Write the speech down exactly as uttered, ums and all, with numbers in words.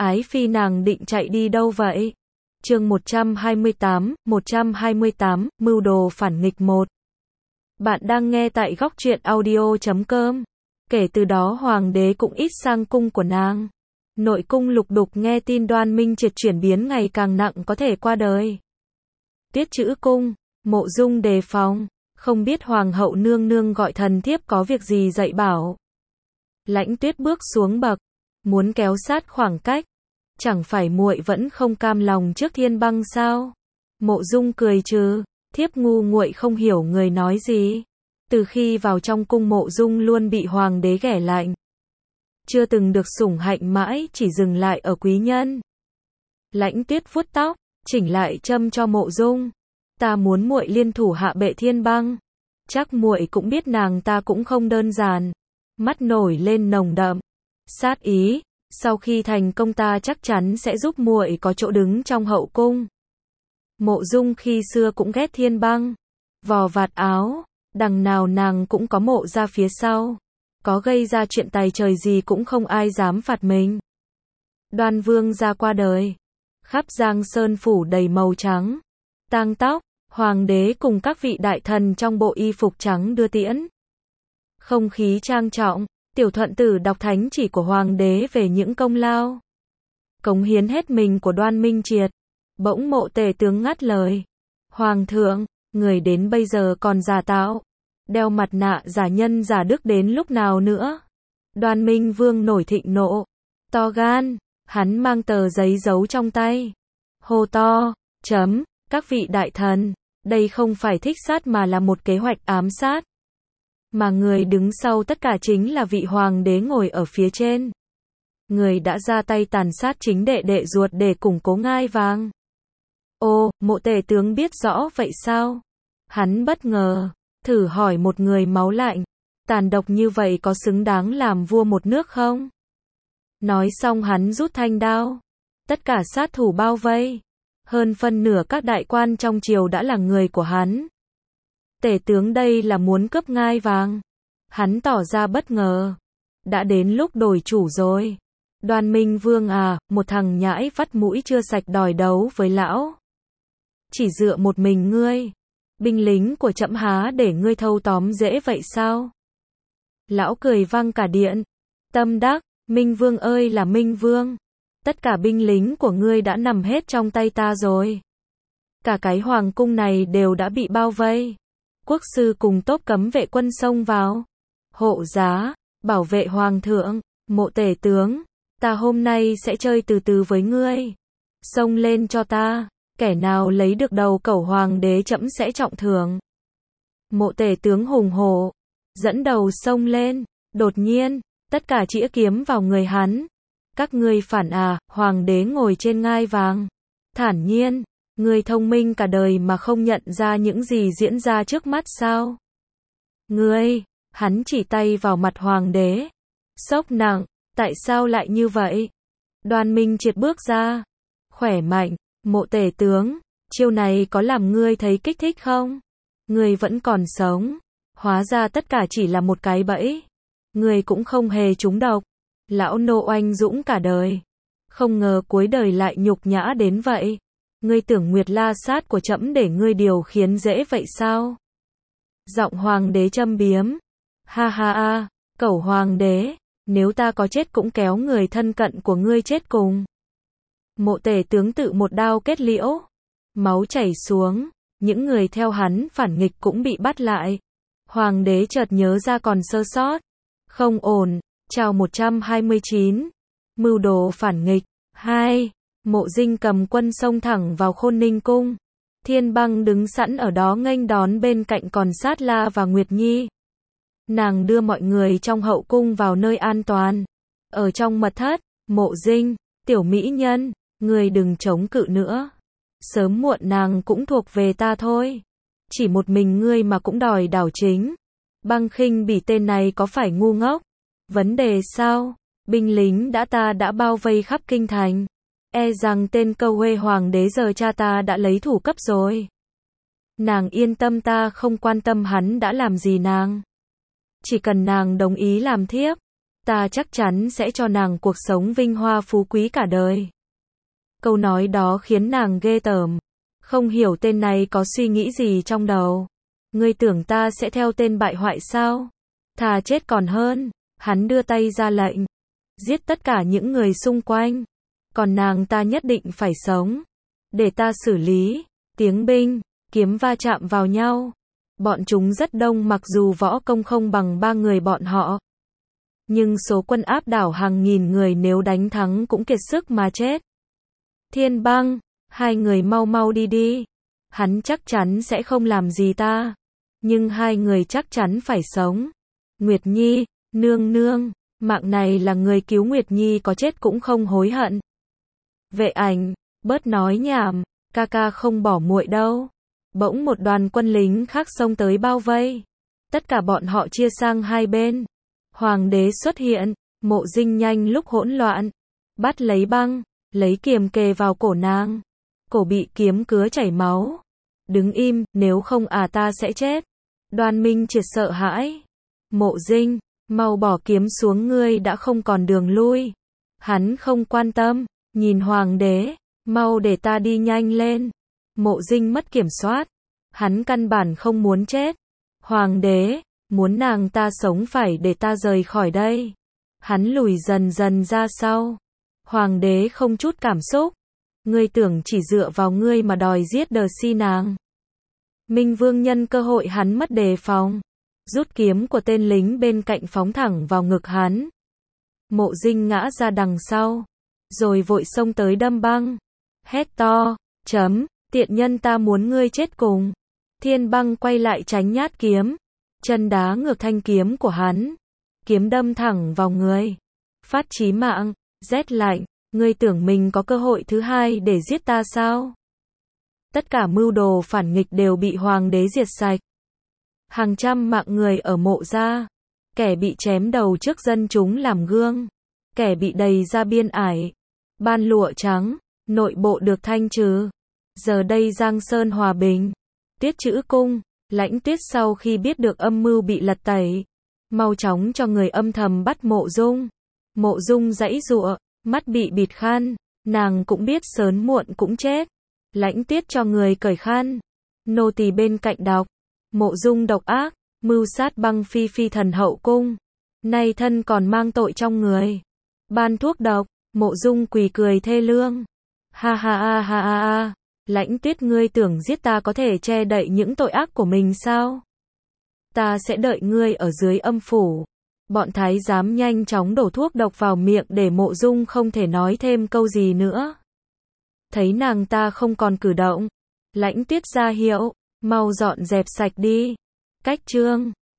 Ái phi nàng định chạy đi đâu vậy? Chương một trăm hai mươi tám, một trăm hai mươi tám, mưu đồ phản nghịch một. Bạn đang nghe tại góc truyện audio chấm com. Kể từ đó hoàng đế cũng ít sang cung của nàng. Nội cung lục đục nghe tin Đoan Minh Triệt chuyển biến ngày càng nặng có thể qua đời. Tiết Trữ cung, Mộ Dung đề phòng, không biết hoàng hậu nương nương gọi thần thiếp có việc gì dạy bảo. Lãnh Tuyết bước xuống bậc, muốn kéo sát khoảng cách. Chẳng phải muội vẫn không cam lòng trước Thiên Băng sao? Mộ Dung cười trừ, thiếp ngu muội không hiểu người nói gì. Từ khi vào trong cung Mộ Dung luôn bị hoàng đế ghẻ lạnh. Chưa từng được sủng hạnh mãi, chỉ dừng lại ở quý nhân. Lãnh Tuyết vuốt tóc, chỉnh lại châm cho Mộ Dung. Ta muốn muội liên thủ hạ bệ Thiên Băng. Chắc muội cũng biết nàng ta cũng không đơn giản. Mắt nổi lên nồng đậm sát ý, sau khi thành công ta chắc chắn sẽ giúp muội có chỗ đứng trong hậu cung. Mộ Dung khi xưa cũng ghét Thiên Băng, vò vạt áo, đằng nào nàng cũng có mộ ra phía sau, có gây ra chuyện tày trời gì cũng không ai dám phạt mình. Đoan Vương ra qua đời, khắp Giang Sơn phủ đầy màu trắng, tang tóc, hoàng đế cùng các vị đại thần trong bộ y phục trắng đưa tiễn. Không khí trang trọng, Tiểu Thuận Tử đọc thánh chỉ của hoàng đế về những công lao, cống hiến hết mình của Đoan Minh Triệt. Bỗng Mộ Tề tướng ngắt lời. Hoàng thượng, người đến bây giờ còn giả tạo, đeo mặt nạ giả nhân giả đức đến lúc nào nữa? Đoan Minh Vương nổi thịnh nộ, to gan, hắn mang tờ giấy giấu trong tay. Hô to, chấm, các vị đại thần, đây không phải thích sát mà là một kế hoạch ám sát. Mà người đứng sau tất cả chính là vị hoàng đế ngồi ở phía trên. Người đã ra tay tàn sát chính đệ đệ ruột để củng cố ngai vàng. Ô, Mộ Tề tướng biết rõ vậy sao? Hắn bất ngờ, thử hỏi một người máu lạnh, tàn độc như vậy có xứng đáng làm vua một nước không? Nói xong hắn rút thanh đao. Tất cả sát thủ bao vây. Hơn phân nửa các đại quan trong triều đã là người của hắn. Tể tướng đây là muốn cướp ngai vàng. Hắn tỏ ra bất ngờ. Đã đến lúc đổi chủ rồi. Đoan Minh Vương à, một thằng nhãi vắt mũi chưa sạch đòi đấu với lão. Chỉ dựa một mình ngươi. Binh lính của trẫm há để ngươi thâu tóm dễ vậy sao? Lão cười vang cả điện. Tâm đắc, Minh Vương ơi là Minh Vương. Tất cả binh lính của ngươi đã nằm hết trong tay ta rồi. Cả cái hoàng cung này đều đã bị bao vây. Quốc sư cùng tốp cấm vệ quân xông vào. Hộ giá, bảo vệ hoàng thượng, Mộ Tề tướng, ta hôm nay sẽ chơi từ từ với ngươi. Xông lên cho ta, kẻ nào lấy được đầu cẩu hoàng đế trẫm sẽ trọng thưởng. Mộ Tề tướng hùng hổ, dẫn đầu xông lên, đột nhiên, tất cả chĩa kiếm vào người hắn. Các ngươi phản à, hoàng đế ngồi trên ngai vàng. Thản nhiên, ngươi thông minh cả đời mà không nhận ra những gì diễn ra trước mắt sao? Ngươi, hắn chỉ tay vào mặt hoàng đế. Sốc nặng, tại sao lại như vậy? Đoan Minh Triệt bước ra. Khỏe mạnh, Mộ Tề tướng, chiêu này có làm ngươi thấy kích thích không? Ngươi vẫn còn sống. Hóa ra tất cả chỉ là một cái bẫy. Ngươi cũng không hề trúng độc. Lão nô oanh dũng cả đời. Không ngờ cuối đời lại nhục nhã đến vậy. Ngươi tưởng Nguyệt La Sát của trẫm để ngươi điều khiến dễ vậy sao? Giọng hoàng đế châm biếm. Ha ha ha, cẩu hoàng đế, nếu ta có chết cũng kéo người thân cận của ngươi chết cùng. Mộ Tề tướng tự một đao kết liễu. Máu chảy xuống, những người theo hắn phản nghịch cũng bị bắt lại. Hoàng đế chợt nhớ ra còn sơ sót. Không ổn, chào một trăm hai mươi chín. Mưu đồ phản nghịch. hai. Mộ Dinh cầm quân xông thẳng vào Khôn Ninh cung. Thiên Băng đứng sẵn ở đó nghênh đón, bên cạnh còn Sát La và Nguyệt Nhi. Nàng đưa mọi người trong hậu cung vào nơi an toàn. Ở trong mật thất, Mộ Dinh, tiểu mỹ nhân, người đừng chống cự nữa. Sớm muộn nàng cũng thuộc về ta thôi. Chỉ một mình ngươi mà cũng đòi đảo chính. Băng Khinh Bỉ tên này có phải ngu ngốc? Vấn đề sao? Binh lính đã ta đã bao vây khắp kinh thành. E rằng tên câu huê hoàng đế giờ cha ta đã lấy thủ cấp rồi. Nàng yên tâm, ta không quan tâm hắn đã làm gì nàng. Chỉ cần nàng đồng ý làm thiếp, Ta chắc chắn sẽ cho nàng cuộc sống vinh hoa phú quý cả đời. Câu nói đó khiến nàng ghê tởm. Không hiểu tên này có suy nghĩ gì trong đầu. Ngươi tưởng ta sẽ theo tên bại hoại sao? Thà chết còn hơn. Hắn đưa tay ra lệnh. Giết tất cả những người xung quanh. Còn nàng ta nhất định phải sống. Để ta xử lý. Tiếng binh, kiếm va chạm vào nhau. Bọn chúng rất đông mặc dù võ công không bằng ba người bọn họ. Nhưng số quân áp đảo hàng nghìn người nếu đánh thắng cũng kiệt sức mà chết. Thiên Băng, hai người mau mau đi đi. Hắn chắc chắn sẽ không làm gì ta. Nhưng hai người chắc chắn phải sống. Nguyệt Nhi, nương nương, mạng này là người cứu Nguyệt Nhi có chết cũng không hối hận. Vệ Ảnh, bớt nói nhảm, ca ca không bỏ muội đâu. Bỗng một đoàn quân lính khác xông tới bao vây. Tất cả bọn họ chia sang hai bên. Hoàng đế xuất hiện, Mộ Dinh nhanh lúc hỗn loạn. Bắt lấy Băng, lấy kiềm kề vào cổ nàng. Cổ bị kiếm cứa chảy máu. Đứng im, nếu không à ta sẽ chết. Đoan Minh Triệt sợ hãi. Mộ Dinh, mau bỏ kiếm xuống, ngươi đã không còn đường lui. Hắn không quan tâm, nhìn hoàng đế, mau để ta đi nhanh lên. Mộ Dinh mất kiểm soát. Hắn căn bản không muốn chết. Hoàng đế, muốn nàng ta sống phải để ta rời khỏi đây. Hắn lùi dần dần ra sau. Hoàng đế không chút cảm xúc. Ngươi tưởng chỉ dựa vào ngươi mà đòi giết Đờ Si nàng. Minh Vương nhân cơ hội hắn mất đề phòng. Rút kiếm của tên lính bên cạnh phóng thẳng vào ngực hắn. Mộ Dinh ngã ra đằng sau. Rồi vội xông tới đâm Băng. Hét to, chấm, tiện nhân ta muốn ngươi chết cùng. Thiên Băng quay lại tránh nhát kiếm. Chân đá ngược thanh kiếm của hắn. Kiếm đâm thẳng vào người. Phát chí mạng, rét lạnh, ngươi tưởng mình có cơ hội thứ hai để giết ta sao? Tất cả mưu đồ phản nghịch đều bị hoàng đế diệt sạch. Hàng trăm mạng người ở Mộ gia. Kẻ bị chém đầu trước dân chúng làm gương. Kẻ bị đầy ra biên ải. Ban lụa trắng, nội bộ được thanh trừ. Giờ đây Giang Sơn hòa bình. Tiết Trữ Cung, Lãnh Tuyết sau khi biết được âm mưu bị lật tẩy, mau chóng cho người âm thầm bắt Mộ Dung. Mộ Dung giãy giụa, mắt bị bịt khăn, nàng cũng biết sớm muộn cũng chết. Lãnh Tuyết cho người cởi khăn. Nô tỳ bên cạnh đọc. Mộ Dung độc ác, mưu sát Băng Phi phi thần hậu cung. Nay thân còn mang tội trong người. Ban thuốc độc, Mộ Dung quỳ cười thê lương. Ha ha ha ha ha ha. Lãnh Tuyết, ngươi tưởng giết ta có thể che đậy những tội ác của mình sao? Ta sẽ đợi ngươi ở dưới âm phủ. Bọn thái giám nhanh chóng đổ thuốc độc vào miệng để Mộ Dung không thể nói thêm câu gì nữa. Thấy nàng ta không còn cử động, Lãnh Tuyết ra hiệu, mau dọn dẹp sạch đi. Cách chương